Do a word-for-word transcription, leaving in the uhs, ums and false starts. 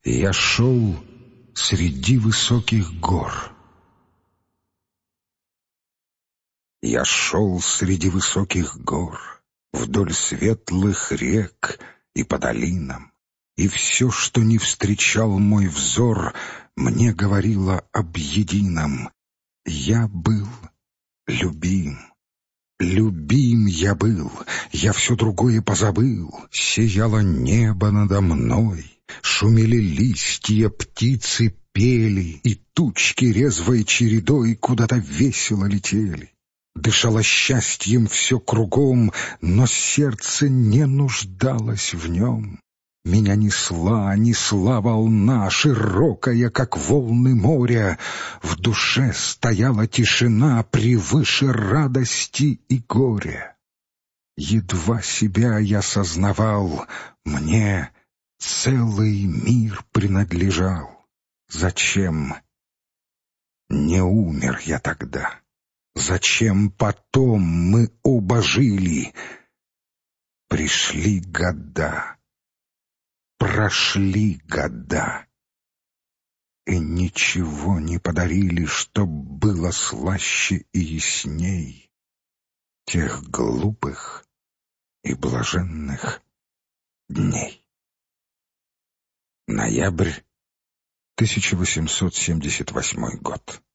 Я шел среди высоких гор. Я шел среди высоких гор, вдоль светлых рек и по долинам, и все, что не встречал мой взор, мне говорило об едином. Я был любим. Любим я был, я все другое позабыл. Сияло небо надо мной, шумели листья, птицы пели, и тучки резвой чередой куда-то весело летели. Дышало счастьем все кругом, но сердце не нуждалось в нем. Меня несла, несла волна, широкая, как волны моря. В душе стояла тишина превыше радости и горя. Едва себя я сознавал, мне целый мир принадлежал. Зачем не умер я тогда? Зачем потом мы оба жили? Пришли года. Прошли года, и ничего не подарили, что было слаще и ясней тех глупых и блаженных дней. Ноябрь тысяча восемьсот семьдесят восьмой год.